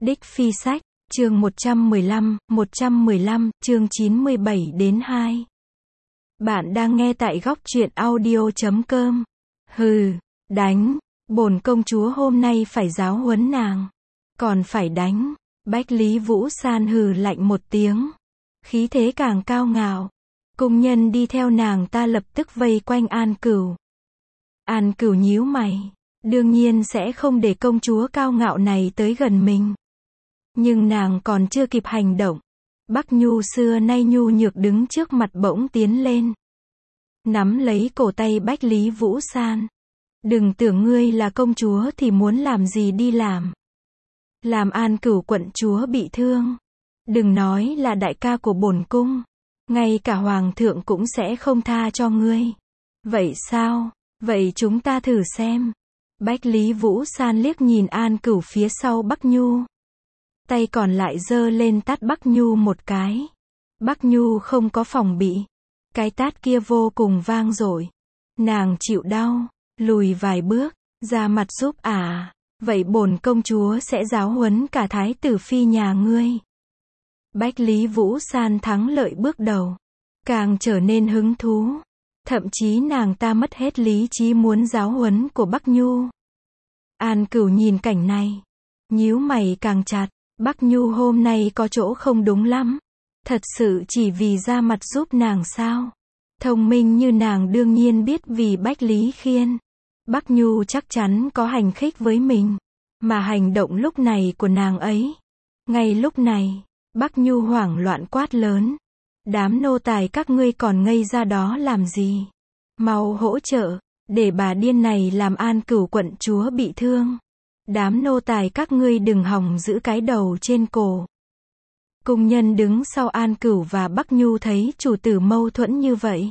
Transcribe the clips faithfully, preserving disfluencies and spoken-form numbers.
Đích Phi Sách, chương một trăm mười lăm, một trăm mười lăm, chương chín mươi bảy đến hai. Bạn đang nghe tại góc truyện audio chấm com. Hừ, đánh, bổn công chúa hôm nay phải giáo huấn nàng. Còn phải đánh. Bách Lý Vũ San hừ lạnh một tiếng. Khí thế càng cao ngạo. Cung nhân đi theo nàng ta lập tức vây quanh An Cửu. An Cửu nhíu mày. Đương nhiên sẽ không để công chúa cao ngạo này tới gần mình. Nhưng nàng còn chưa kịp hành động. Bắc Nhu xưa nay nhu nhược đứng trước mặt bỗng tiến lên. Nắm lấy cổ tay Bách Lý Vũ San. Đừng tưởng ngươi là công chúa thì muốn làm gì đi làm. Làm An Cửu quận chúa bị thương. Đừng nói là đại ca của bổn cung. Ngay cả hoàng thượng cũng sẽ không tha cho ngươi. Vậy sao? Vậy chúng ta thử xem. Bách Lý Vũ San liếc nhìn An Cửu phía sau Bắc Nhu. Tay còn lại giơ lên tát Bắc Nhu một cái. Bắc Nhu không có phòng bị. Cái tát kia vô cùng vang dội. Nàng chịu đau, lùi vài bước, ra mặt giúp à. Vậy bổn công chúa sẽ giáo huấn cả thái tử phi nhà ngươi. Bách Lý Vũ San thắng lợi bước đầu. Càng trở nên hứng thú. Thậm chí nàng ta mất hết lý trí muốn giáo huấn của Bắc Nhu. An Cửu nhìn cảnh này. Nhíu mày càng chặt. Bắc Nhu hôm nay có chỗ không đúng lắm. Thật sự chỉ vì ra mặt giúp nàng sao? Thông minh như nàng đương nhiên biết vì Bách Lý Khiên. Bắc Nhu chắc chắn có hành khích với mình. Mà hành động lúc này của nàng ấy. Ngay lúc này, Bắc Nhu hoảng loạn quát lớn. Đám nô tài các ngươi còn ngây ra đó làm gì? Mau hỗ trợ, để bà điên này làm An Cửu quận chúa bị thương. Đám nô tài các ngươi đừng hòng giữ cái đầu trên cổ. Cung nhân đứng sau An Cửu và Bắc Nhu thấy chủ tử mâu thuẫn như vậy.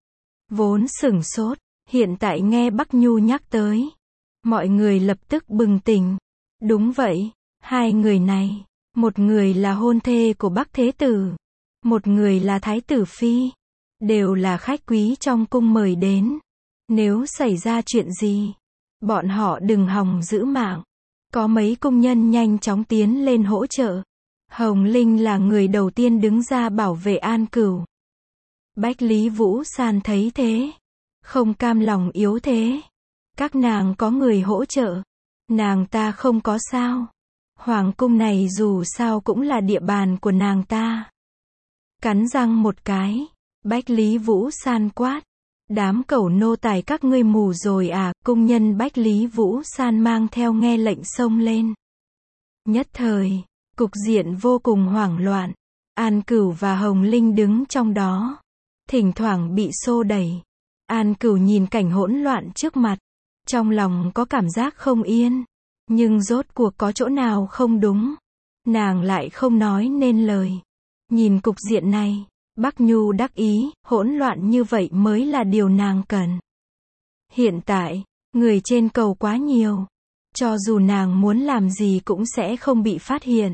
Vốn sửng sốt, hiện tại nghe Bắc Nhu nhắc tới. Mọi người lập tức bừng tỉnh. Đúng vậy, hai người này, một người là hôn thê của Bắc Thế Tử. Một người là Thái Tử Phi. Đều là khách quý trong cung mời đến. Nếu xảy ra chuyện gì, bọn họ đừng hòng giữ mạng. Có mấy cung nhân nhanh chóng tiến lên hỗ trợ. Hồng Linh là người đầu tiên đứng ra bảo vệ An Cửu. Bách Lý Vũ San thấy thế. Không cam lòng yếu thế. Các nàng có người hỗ trợ. Nàng ta không có sao. Hoàng cung này dù sao cũng là địa bàn của nàng ta. Cắn răng một cái. Bách Lý Vũ San quát. Đám cẩu nô tài các ngươi mù rồi à? Cung nhân Bách Lý Vũ San mang theo nghe lệnh xông lên. Nhất thời, cục diện vô cùng hoảng loạn. An Cửu và Hồng Linh đứng trong đó. Thỉnh thoảng bị xô đẩy. An Cửu nhìn cảnh hỗn loạn trước mặt. Trong lòng có cảm giác không yên. Nhưng rốt cuộc có chỗ nào không đúng. Nàng lại không nói nên lời. Nhìn cục diện này. Bắc Nhu đắc ý, hỗn loạn như vậy mới là điều nàng cần. Hiện tại, người trên cầu quá nhiều. Cho dù nàng muốn làm gì cũng sẽ không bị phát hiện.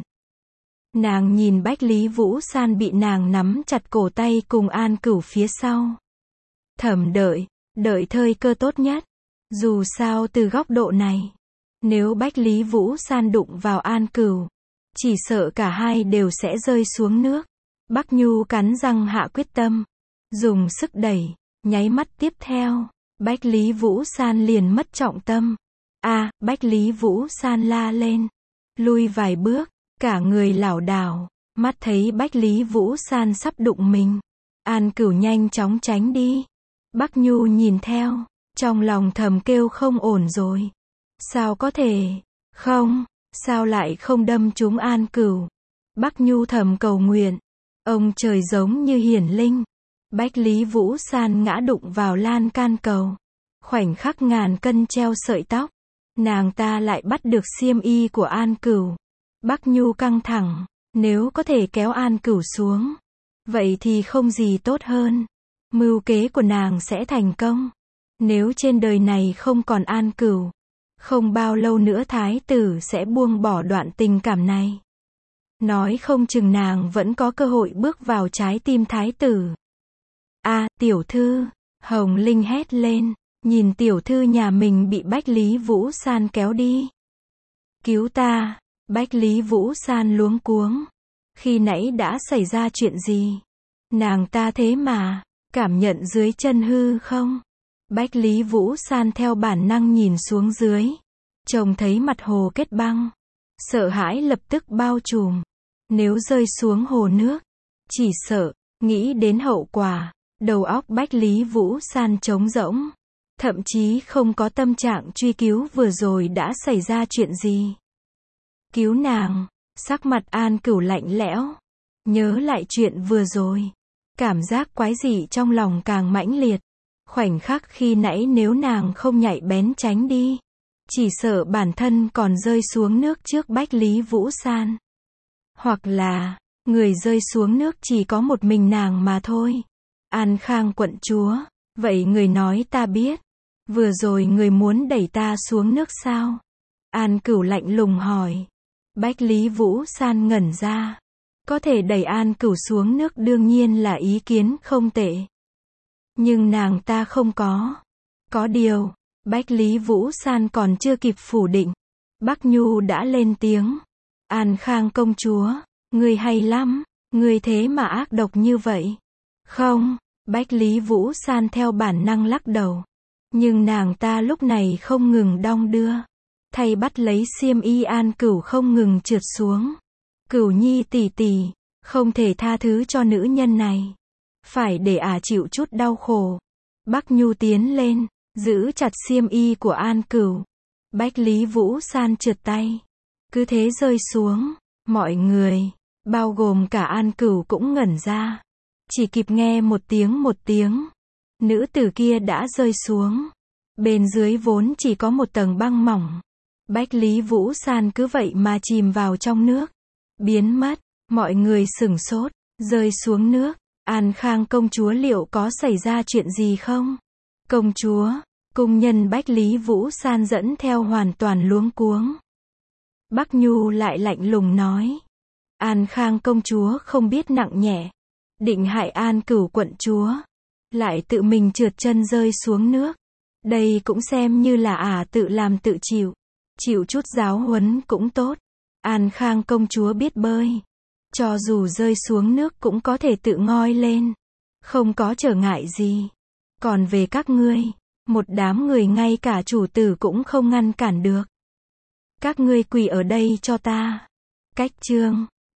Nàng nhìn Bách Lý Vũ San bị nàng nắm chặt cổ tay cùng An Cửu phía sau. Thầm đợi, đợi thời cơ tốt nhất. Dù sao từ góc độ này, nếu Bách Lý Vũ San đụng vào An Cửu, chỉ sợ cả hai đều sẽ rơi xuống nước. Bắc Nhu cắn răng hạ quyết tâm. Dùng sức đẩy. Nháy mắt tiếp theo. Bách Lý Vũ San liền mất trọng tâm. A, à, Bách Lý Vũ San la lên. Lui vài bước. Cả người lảo đảo. Mắt thấy Bách Lý Vũ San sắp đụng mình. An Cửu nhanh chóng tránh đi. Bắc Nhu nhìn theo. Trong lòng thầm kêu không ổn rồi. Sao có thể? Không. Sao lại không đâm trúng An Cửu? Bắc Nhu thầm cầu nguyện. Ông trời giống như hiển linh. Bách Lý Vũ San ngã đụng vào lan can cầu. Khoảnh khắc ngàn cân treo sợi tóc. Nàng ta lại bắt được xiêm y của An Cửu. Bắc Nhu căng thẳng. Nếu có thể kéo An Cửu xuống. Vậy thì không gì tốt hơn. Mưu kế của nàng sẽ thành công. Nếu trên đời này không còn An Cửu. Không bao lâu nữa thái tử sẽ buông bỏ đoạn tình cảm này. Nói không chừng nàng vẫn có cơ hội bước vào trái tim thái tử. A, à, tiểu thư, Hồng Linh hét lên, nhìn tiểu thư nhà mình bị Bách Lý Vũ San kéo đi. Cứu ta, Bách Lý Vũ San luống cuống. Khi nãy đã xảy ra chuyện gì? Nàng ta thế mà cảm nhận dưới chân hư không? Bách Lý Vũ San theo bản năng nhìn xuống dưới, trông thấy mặt hồ kết băng. Sợ hãi lập tức bao trùm. Nếu rơi xuống hồ nước, chỉ sợ, nghĩ đến hậu quả, đầu óc Bách Lý Vũ San trống rỗng. Thậm chí không có tâm trạng truy cứu vừa rồi đã xảy ra chuyện gì. Cứu nàng, sắc mặt An Cửu lạnh lẽo. Nhớ lại chuyện vừa rồi. Cảm giác quái dị trong lòng càng mãnh liệt. Khoảnh khắc khi nãy nếu nàng không nhạy bén tránh đi, chỉ sợ bản thân còn rơi xuống nước trước Bách Lý Vũ San. Hoặc là, người rơi xuống nước chỉ có một mình nàng mà thôi. An Khang quận chúa, vậy người nói ta biết. Vừa rồi người muốn đẩy ta xuống nước sao? An Cửu lạnh lùng hỏi. Bách Lý Vũ San ngẩn ra. Có thể đẩy An Cửu xuống nước đương nhiên là ý kiến không tệ. Nhưng nàng ta không có. Có điều, Bách Lý Vũ San còn chưa kịp phủ định. Bắc Nhu đã lên tiếng. An Khang công chúa, người hay lắm, người thế mà ác độc như vậy. Không, Bách Lý Vũ San theo bản năng lắc đầu. Nhưng nàng ta lúc này không ngừng đong đưa. Thay bắt lấy xiêm y An Cửu không ngừng trượt xuống. Cửu nhi tỷ tỷ, không thể tha thứ cho nữ nhân này. Phải để ả à chịu chút đau khổ. Bắc Nhu tiến lên, giữ chặt xiêm y của An Cửu. Bách Lý Vũ San trượt tay. Cứ thế rơi xuống. Mọi người, bao gồm cả An Cửu cũng ngẩn ra. Chỉ kịp nghe một tiếng một tiếng. Nữ tử kia đã rơi xuống. Bên dưới vốn chỉ có một tầng băng mỏng. Bách Lý Vũ San cứ vậy mà chìm vào trong nước. Biến mất. Mọi người sửng sốt. Rơi xuống nước. An Khang công chúa liệu có xảy ra chuyện gì không? Công chúa. Cung nhân Bách Lý Vũ San dẫn theo hoàn toàn luống cuống. Bắc Nhu lại lạnh lùng nói. An Khang công chúa không biết nặng nhẹ. Định hại An Cửu quận chúa. Lại tự mình trượt chân rơi xuống nước. Đây cũng xem như là ả à tự làm tự chịu. Chịu chút giáo huấn cũng tốt. An Khang công chúa biết bơi. Cho dù rơi xuống nước cũng có thể tự ngoi lên. Không có trở ngại gì. Còn về các ngươi, một đám người ngay cả chủ tử cũng không ngăn cản được. Các ngươi quỳ ở đây cho ta. Cách chương